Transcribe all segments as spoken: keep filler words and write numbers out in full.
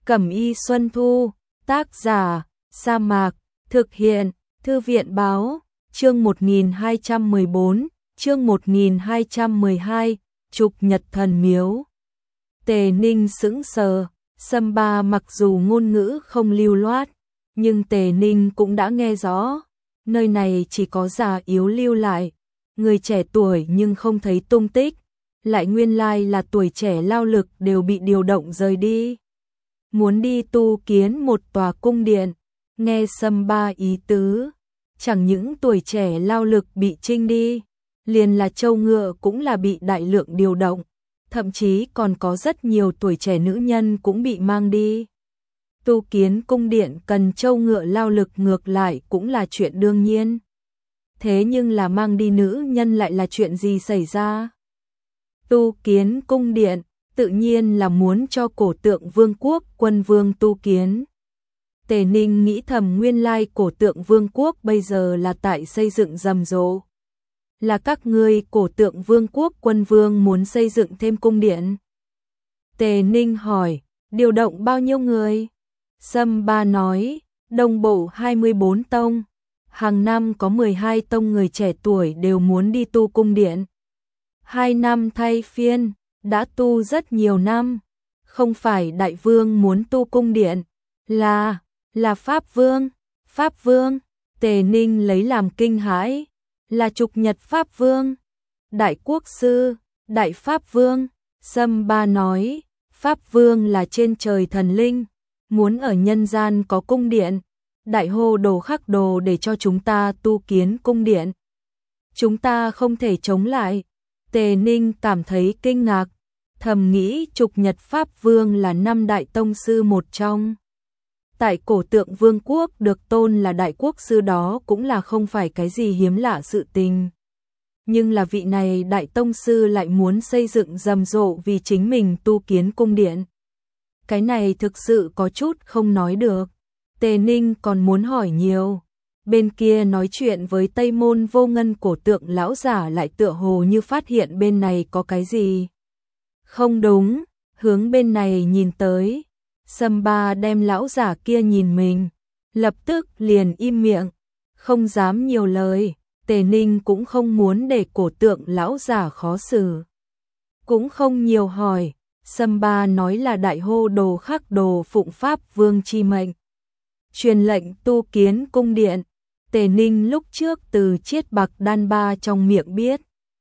Cẩm y Xuân Thu, tác giả, Sa Mạc, thực hiện, Thư viện báo, chương một nghìn hai trăm mười bốn, chương một nghìn hai trăm mười hai, Trục Nhật Thần Miếu. Tề Ninh sững sờ, Sâm Ba mặc dù ngôn ngữ không lưu loát, nhưng Tề Ninh cũng đã nghe rõ, nơi này chỉ có già yếu lưu lại, người trẻ tuổi nhưng không thấy tung tích, lại nguyên lai là tuổi trẻ lao lực đều bị điều động rời đi. Muốn đi tu kiến một tòa cung điện, nghe Sâm Ba ý tứ, chẳng những tuổi trẻ lao lực bị trinh đi, liền là châu ngựa cũng là bị đại lượng điều động, thậm chí còn có rất nhiều tuổi trẻ nữ nhân cũng bị mang đi. Tu kiến cung điện cần châu ngựa lao lực ngược lại cũng là chuyện đương nhiên. Thế nhưng là mang đi nữ nhân lại là chuyện gì xảy ra? Tu kiến cung điện, tự nhiên là muốn cho cổ tượng vương quốc quân vương tu kiến. Tề Ninh nghĩ thầm nguyên lai cổ tượng vương quốc bây giờ là tại xây dựng rầm rộ. Là các ngươi cổ tượng vương quốc quân vương muốn xây dựng thêm cung điện. Tề Ninh hỏi, điều động bao nhiêu người? Sâm Ba nói, đồng bộ hai mươi bốn tông. Hàng năm có mười hai tông người trẻ tuổi đều muốn đi tu cung điện. Hai năm thay phiên, đã tu rất nhiều năm. Không phải đại vương muốn tu cung điện, là, là Pháp Vương. Pháp Vương, Tề Ninh lấy làm kinh hãi, là Trục Nhật Pháp Vương. Đại Quốc Sư, Đại Pháp Vương, Sâm Ba nói, Pháp Vương là trên trời thần linh, muốn ở nhân gian có cung điện. Đại hô đồ khắc đồ để cho chúng ta tu kiến cung điện. Chúng ta không thể chống lại. Tề Ninh cảm thấy kinh ngạc, thầm nghĩ Trục Nhật Pháp Vương là năm đại tông sư một trong. Tại cổ tượng vương quốc được tôn là đại quốc sư đó cũng là không phải cái gì hiếm lạ sự tình. Nhưng là vị này đại tông sư lại muốn xây dựng rầm rộ vì chính mình tu kiến cung điện. Cái này thực sự có chút không nói được. Tề Ninh còn muốn hỏi nhiều. Bên kia nói chuyện với Tây Môn Vô Ngân cổ tượng lão giả lại tựa hồ như phát hiện bên này có cái gì. Không đúng, hướng bên này nhìn tới. Sâm Ba đem lão giả kia nhìn mình, lập tức liền im miệng, không dám nhiều lời. Tề Ninh cũng không muốn để cổ tượng lão giả khó xử. Cũng không nhiều hỏi, Sâm Ba nói là đại hô đồ khắc đồ phụng Pháp Vương chi mệnh. Truyền lệnh tu kiến cung điện. Tề Ninh lúc trước từ Chiết Bạc Đan Ba trong miệng biết.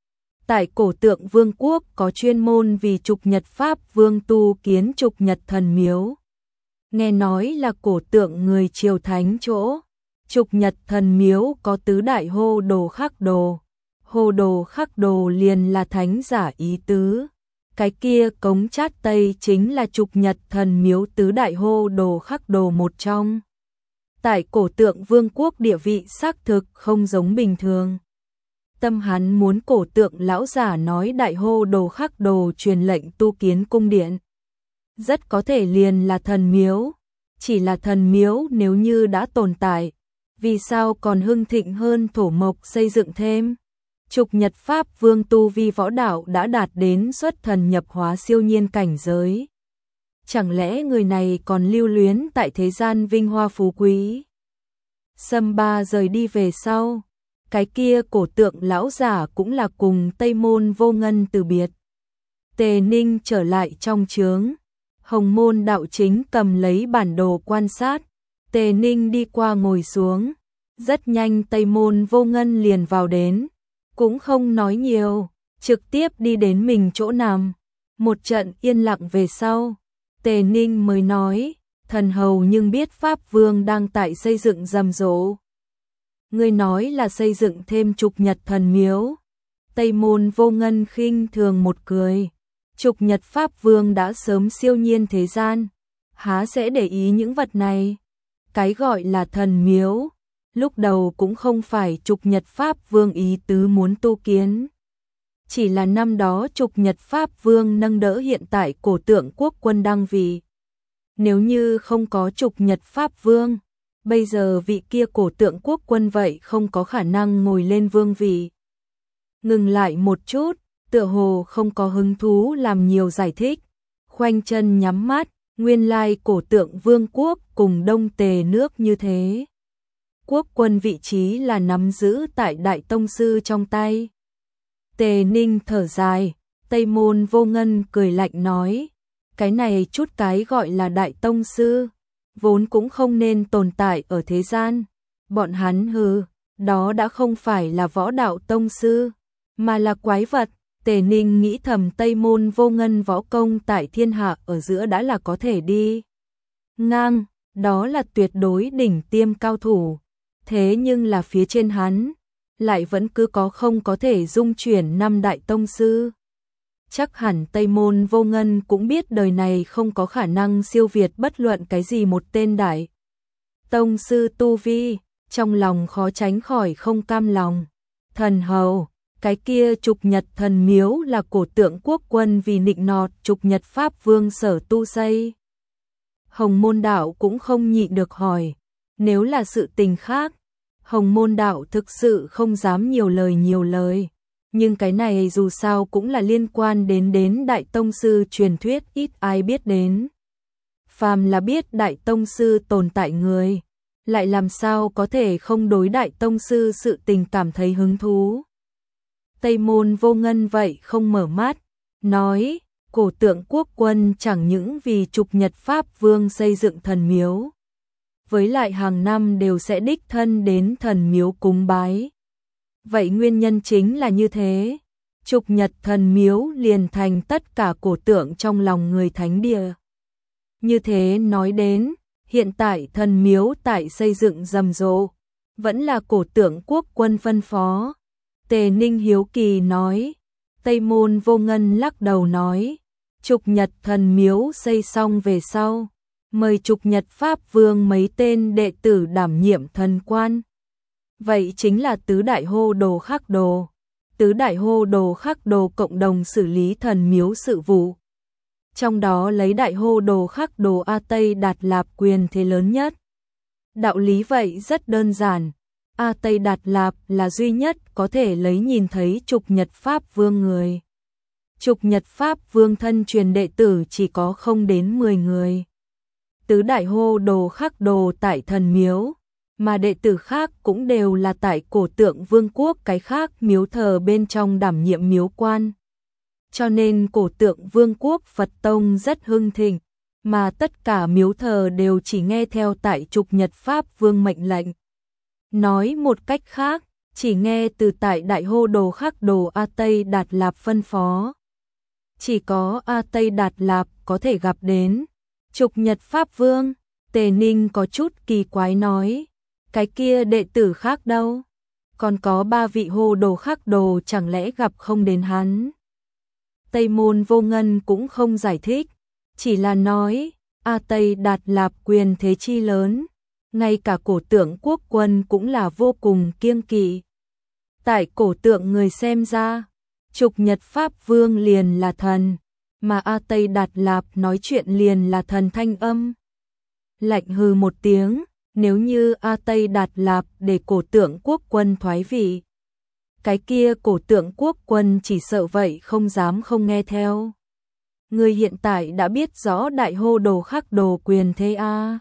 Tại cổ tượng vương quốc có chuyên môn vì Trục Nhật Pháp Vương tu kiến Trục Nhật Thần Miếu. Nghe nói là cổ tượng người triều thánh chỗ. Trục Nhật Thần Miếu có tứ đại hô đồ khắc đồ. Hô đồ khắc đồ liền là thánh giả ý tứ. Cái kia cống chát Tây chính là Trục Nhật Thần Miếu tứ đại hô đồ khắc đồ một trong. Tại cổ tượng vương quốc địa vị xác thực không giống bình thường. Tâm hắn muốn cổ tượng lão giả nói đại hô đồ khắc đồ truyền lệnh tu kiến cung điện. Rất có thể liền là thần miếu. Chỉ là thần miếu nếu như đã tồn tại, vì sao còn hưng thịnh hơn thổ mộc xây dựng thêm? Trục Nhật Pháp Vương tu vi võ đạo đã đạt đến xuất thần nhập hóa siêu nhiên cảnh giới. Chẳng lẽ người này còn lưu luyến tại thế gian vinh hoa phú quý? Sâm Ba rời đi về sau, cái kia cổ tượng lão giả cũng là cùng Tây Môn Vô Ngân từ biệt. Tề Ninh trở lại trong trướng, Hồng Môn đạo chính cầm lấy bản đồ quan sát. Tề Ninh đi qua ngồi xuống, rất nhanh Tây Môn Vô Ngân liền vào đến, cũng không nói nhiều, trực tiếp đi đến mình chỗ nằm. Một trận yên lặng về sau, Tề Ninh mới nói, thần hầu nhưng biết Pháp Vương đang tại xây dựng rầm rộ. Ngươi nói là xây dựng thêm Trục Nhật Thần Miếu. Tây Môn Vô Ngân khinh thường một cười. Trục Nhật Pháp Vương đã sớm siêu nhiên thế gian, há sẽ để ý những vật này. Cái gọi là thần miếu, lúc đầu cũng không phải Trục Nhật Pháp Vương ý tứ muốn tu kiến. Chỉ là năm đó Trục Nhật Pháp Vương nâng đỡ hiện tại cổ tượng quốc quân đăng vị. Nếu như không có Trục Nhật Pháp Vương, bây giờ vị kia cổ tượng quốc quân vậy không có khả năng ngồi lên vương vị. Ngừng lại một chút, tựa hồ không có hứng thú làm nhiều giải thích, khoanh chân nhắm mắt, Nguyên lai cổ tượng vương quốc cùng Đông Tề nước như thế. Quốc quân vị trí là nắm giữ tại Đại Tông Sư trong tay. Tề Ninh thở dài, Tây Môn Vô Ngân cười lạnh nói, cái này chút cái gọi là Đại Tông Sư, vốn cũng không nên tồn tại ở thế gian. Bọn hắn hừ, đó đã không phải là võ đạo tông sư, mà là quái vật. Tề Ninh nghĩ thầm Tây Môn Vô Ngân võ công tại thiên hạ ở giữa đã là có thể đi ngang, đó là tuyệt đối đỉnh tiêm cao thủ. Thế nhưng là phía trên hắn, lại vẫn cứ có không có thể dung chuyển năm đại tông sư. Chắc hẳn Tây Môn Vô Ngân cũng biết đời này không có khả năng siêu việt bất luận cái gì một tên đại tông sư tu vi, trong lòng khó tránh khỏi không cam lòng. Thần hầu, cái kia Trục Nhật thần miếu là cổ tượng quốc quân vì nịnh nọt Trục Nhật Pháp Vương sở tu xây. Hồng Môn Đạo cũng không nhịn được hỏi, nếu là sự tình khác, Hồng Môn Đạo thực sự không dám nhiều lời nhiều lời, nhưng cái này dù sao cũng là liên quan đến đến Đại Tông Sư truyền thuyết ít ai biết đến. Phàm là biết Đại Tông Sư tồn tại người, lại làm sao có thể không đối Đại Tông Sư sự tình cảm thấy hứng thú. Tây Môn Vô Ngân vậy không mở mắt, nói, cổ tượng quốc quân chẳng những vì Trục Nhật Pháp Vương xây dựng thần miếu, với lại hàng năm đều sẽ đích thân đến thần miếu cúng bái. Vậy nguyên nhân chính là như thế, Trục Nhật thần miếu liền thành tất cả cổ tượng trong lòng người thánh địa. Như thế nói đến, hiện tại thần miếu tại xây dựng rầm rộ, vẫn là cổ tượng quốc quân phân phó. Tề Ninh hiếu kỳ nói, Tây Môn Vô Ngân lắc đầu nói, Trục Nhật thần miếu xây xong về sau, mời Trục Nhật Pháp Vương mấy tên đệ tử đảm nhiệm thần quan. Vậy chính là tứ đại hô đồ khắc đồ, tứ đại hô đồ khắc đồ cộng đồng xử lý thần miếu sự vụ. Trong đó lấy đại hô đồ khắc đồ A Tây Đạt Lạp quyền thế lớn nhất. Đạo lý vậy rất đơn giản, A Tây Đạt Lạp là duy nhất có thể lấy nhìn thấy Trục Nhật Pháp Vương người. Trục Nhật Pháp Vương thân truyền đệ tử chỉ có không đến mười người. Tứ đại hô đồ khắc đồ tại thần miếu, mà đệ tử khác cũng đều là tại cổ tượng vương quốc cái khác miếu thờ bên trong đảm nhiệm miếu quan. Cho nên cổ tượng vương quốc Phật Tông rất hưng thịnh, mà tất cả miếu thờ đều chỉ nghe theo tại Trục Nhật Pháp Vương mệnh lệnh. Nói một cách khác, chỉ nghe từ tại đại hô đồ khắc đồ A Tây Đạt Lạp phân phó. Chỉ có A Tây Đạt Lạp có thể gặp đến Trục Nhật Pháp Vương. Tề Ninh có chút kỳ quái nói, cái kia đệ tử khác đâu? Còn có ba vị hô đồ khắc đồ chẳng lẽ gặp không đến hắn? Tây Môn Vô Ngân cũng không giải thích, chỉ là nói, A Tây Đạt Lạp quyền thế chi lớn, ngay cả cổ tượng quốc quân cũng là vô cùng kiêng kỵ. Tại cổ tượng người xem ra, Trục Nhật Pháp Vương liền là thần, mà A Tây Đạt Lạp nói chuyện liền là thần thanh âm. Lạnh hừ một tiếng, nếu như A Tây Đạt Lạp để cổ tượng quốc quân thoái vị, cái kia cổ tượng quốc quân chỉ sợ vậy không dám không nghe theo. Người hiện tại đã biết rõ đại hô đồ khắc đồ quyền thế a.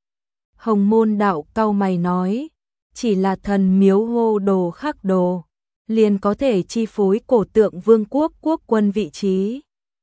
Hồng Môn Đạo cau mày nói, chỉ là thần miếu hô đồ khắc đồ, liền có thể chi phối cổ tượng vương quốc quốc quân vị trí.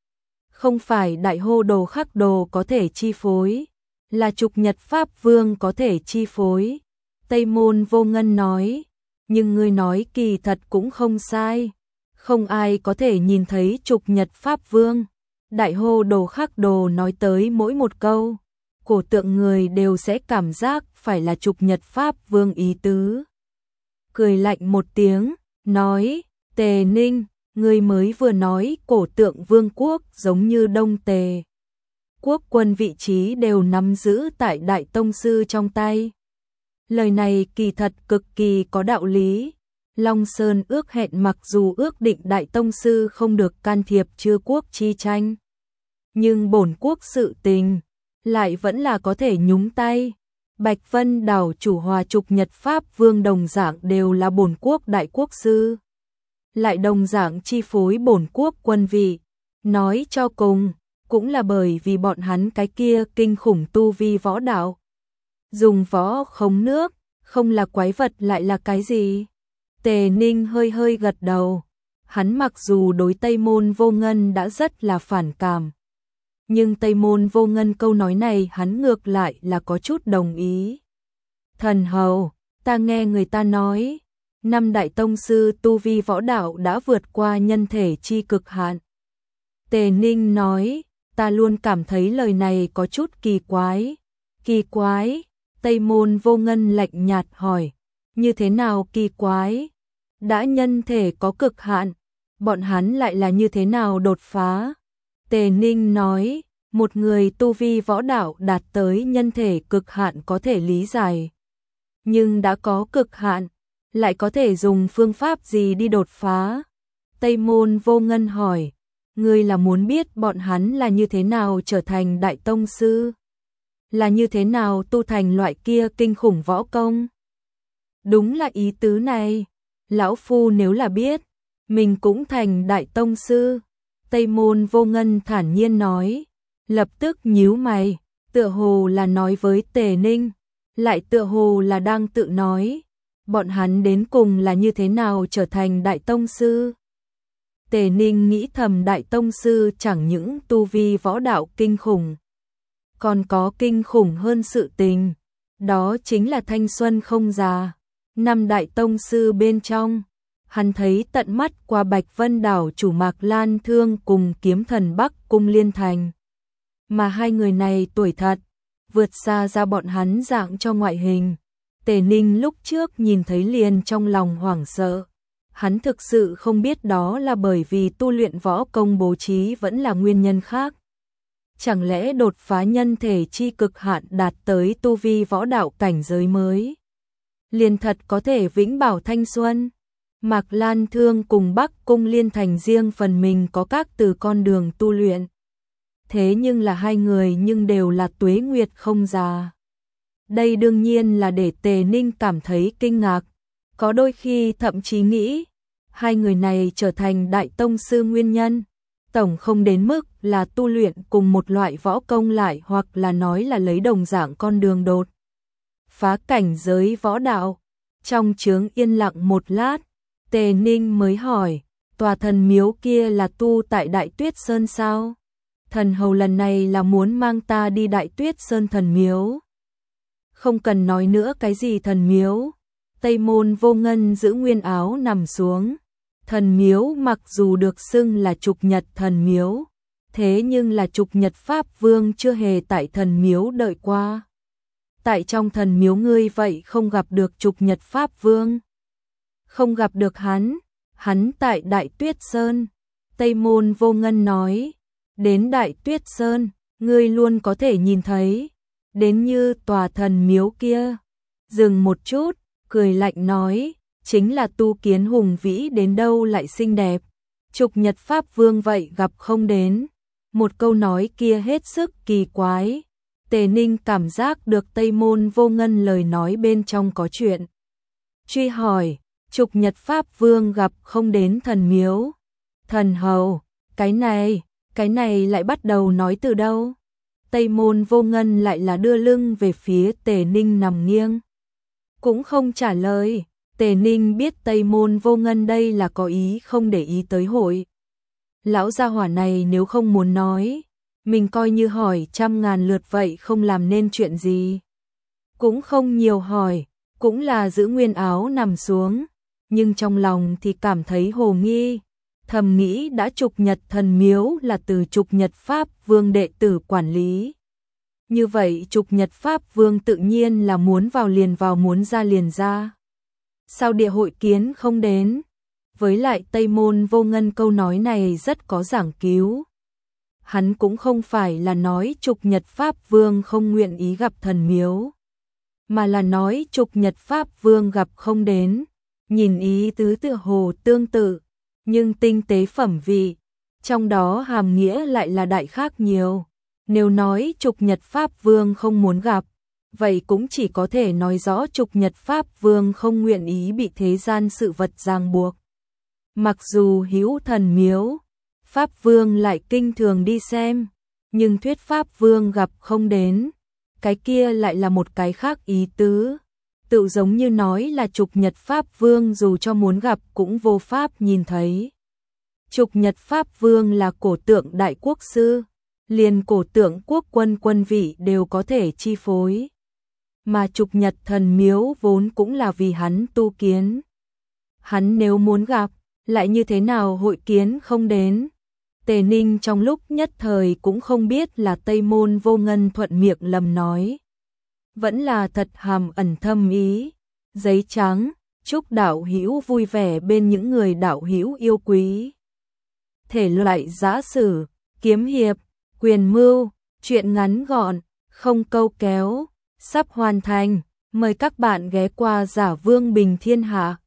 Không phải đại hô đồ khắc đồ có thể chi phối, là Trục Nhật Pháp Vương có thể chi phối. Tây Môn Vô Ngân nói, nhưng ngươi nói kỳ thật cũng không sai, không ai có thể nhìn thấy Trục Nhật Pháp Vương. Đại hô đồ khắc đồ nói tới mỗi một câu, cổ tượng người đều sẽ cảm giác phải là Trục Nhật Pháp Vương ý tứ. Cười lạnh một tiếng, nói, Tề Ninh, ngươi mới vừa nói cổ tượng vương quốc giống như Đông Tề. Quốc quân vị trí đều nắm giữ tại Đại Tông Sư trong tay. Lời này kỳ thật cực kỳ có đạo lý. Long Sơn ước hẹn mặc dù ước định Đại Tông Sư không được can thiệp chư quốc chi tranh, nhưng bổn quốc sự tình lại vẫn là có thể nhúng tay. Bạch Vân đảo chủ hòa Trục Nhật Pháp Vương đồng dạng đều là bổn quốc đại quốc sư, lại đồng dạng chi phối bổn quốc quân vị. Nói cho cùng, cũng là bởi vì bọn hắn cái kia kinh khủng tu vi võ đạo. Dùng võ khống nước, không là quái vật lại là cái gì? Tề Ninh hơi hơi gật đầu. Hắn mặc dù đối Tây Môn Vô Ngân đã rất là phản cảm, nhưng Tây Môn Vô Ngân câu nói này hắn ngược lại là có chút đồng ý. Thần hầu, ta nghe người ta nói, năm đại tông sư tu vi võ đạo đã vượt qua nhân thể chi cực hạn. Tề Ninh nói, ta luôn cảm thấy lời này có chút kỳ quái. Kỳ quái? Tây Môn Vô Ngân lạnh nhạt hỏi, như thế nào kỳ quái? Đã nhân thể có cực hạn, bọn hắn lại là như thế nào đột phá? Tề Ninh nói, một người tu vi võ đạo đạt tới nhân thể cực hạn có thể lý giải. Nhưng đã có cực hạn, lại có thể dùng phương pháp gì đi đột phá? Tây Môn Vô Ngân hỏi, ngươi là muốn biết bọn hắn là như thế nào trở thành đại tông sư? Là như thế nào tu thành loại kia kinh khủng võ công? Đúng là ý tứ này. Lão Phu nếu là biết, mình cũng thành đại tông sư. Tây Môn Vô Ngân thản nhiên nói, lập tức nhíu mày, tựa hồ là nói với Tề Ninh, lại tựa hồ là đang tự nói, bọn hắn đến cùng là như thế nào trở thành đại tông sư. Tề Ninh nghĩ thầm đại tông sư chẳng những tu vi võ đạo kinh khủng, còn có kinh khủng hơn sự tình, đó chính là thanh xuân không già. Năm đại tông sư bên trong, hắn thấy tận mắt qua Bạch Vân Đảo chủ Mạc Lan Thương cùng kiếm thần Bắc Cung Liên Thành. Mà hai người này tuổi thật, vượt xa ra bọn hắn dạng cho ngoại hình. Tề Ninh lúc trước nhìn thấy liền trong lòng hoảng sợ. Hắn thực sự không biết đó là bởi vì tu luyện võ công bố trí vẫn là nguyên nhân khác. Chẳng lẽ đột phá nhân thể chi cực hạn đạt tới tu vi võ đạo cảnh giới mới, liền thật có thể vĩnh bảo thanh xuân? Mạc Lan Thương cùng Bắc Cung Liên Thành riêng phần mình có các từ con đường tu luyện. Thế nhưng là hai người nhưng đều là tuế nguyệt không già. Đây đương nhiên là để Tề Ninh cảm thấy kinh ngạc, có đôi khi thậm chí nghĩ, hai người này trở thành đại tông sư nguyên nhân, tổng không đến mức là tu luyện cùng một loại võ công lại hoặc là nói là lấy đồng dạng con đường đột phá cảnh giới võ đạo. Trong chướng yên lặng một lát, Tề Ninh mới hỏi, tòa thần miếu kia là tu tại Đại Tuyết Sơn sao? Thần hầu lần này là muốn mang ta đi Đại Tuyết Sơn thần miếu. Không cần nói nữa cái gì thần miếu. Tây Môn Vô Ngân giữ nguyên áo nằm xuống. Thần miếu mặc dù được xưng là Trục Nhật thần miếu, thế nhưng là Trục Nhật Pháp Vương chưa hề tại thần miếu đợi qua. Tại trong thần miếu ngươi vậy không gặp được Trục Nhật Pháp Vương? Không gặp được hắn, hắn tại Đại Tuyết Sơn. Tây Môn Vô Ngân nói, đến Đại Tuyết Sơn, ngươi luôn có thể nhìn thấy, đến như tòa thần miếu kia. Dừng một chút, cười lạnh nói, chính là tu kiến hùng vĩ đến đâu lại xinh đẹp. Trục Nhật Pháp Vương vậy gặp không đến. Một câu nói kia hết sức kỳ quái. Tề Ninh cảm giác được Tây Môn Vô Ngân lời nói bên trong có chuyện. Truy hỏi, Trục Nhật Pháp Vương gặp không đến thần miếu? Thần hầu, cái này, cái này lại bắt đầu nói từ đâu? Tây Môn Vô Ngân lại là đưa lưng về phía Tề Ninh nằm nghiêng, cũng không trả lời. Tề Ninh biết Tây Môn Vô Ngân đây là có ý không để ý tới hội. Lão gia hỏa này nếu không muốn nói, mình coi như hỏi trăm ngàn lượt vậy không làm nên chuyện gì. Cũng không nhiều hỏi, cũng là giữ nguyên áo nằm xuống, nhưng trong lòng thì cảm thấy hồ nghi, thầm nghĩ đã Trục Nhật thần miếu là từ Trục Nhật Pháp Vương đệ tử quản lý. Như vậy Trục Nhật Pháp Vương tự nhiên là muốn vào liền vào, muốn ra liền ra. Sao địa hội kiến không đến? Với lại Tây Môn Vô Ngân câu nói này rất có giảng cứu. Hắn cũng không phải là nói Trục Nhật Pháp Vương không nguyện ý gặp thần miếu, mà là nói Trục Nhật Pháp Vương gặp không đến. Nhìn ý tứ tựa hồ tương tự, nhưng tinh tế phẩm vị, trong đó hàm nghĩa lại là đại khác nhiều. Nếu nói Trục Nhật Pháp Vương không muốn gặp, vậy cũng chỉ có thể nói rõ Trục Nhật Pháp Vương không nguyện ý bị thế gian sự vật ràng buộc. Mặc dù hữu thần miếu, Pháp Vương lại kinh thường đi xem, Nhưng thuyết pháp vương gặp không đến, cái kia lại là một cái khác ý tứ. Tự giống như nói là trục nhật pháp vương dù cho muốn gặp cũng vô pháp nhìn thấy. Trục nhật pháp vương là cổ tượng đại quốc sư, liền cổ tượng quốc quân quân vị đều có thể chi phối. Mà trục nhật thần miếu vốn cũng là vì hắn tu kiến. Hắn nếu muốn gặp, lại như thế nào hội kiến không đến. Tề Ninh trong lúc nhất thời cũng không biết là Tây Môn Vô Ngân thuận miệng lầm nói, vẫn là thật hàm ẩn thâm ý. Giấy trắng, chúc đạo hữu vui vẻ bên những người đạo hữu yêu quý. Thể loại giã sử, kiếm hiệp, quyền mưu, truyện ngắn gọn, không câu kéo, sắp hoàn thành. Mời các bạn ghé qua Giả Vương Bình Thiên Hạ.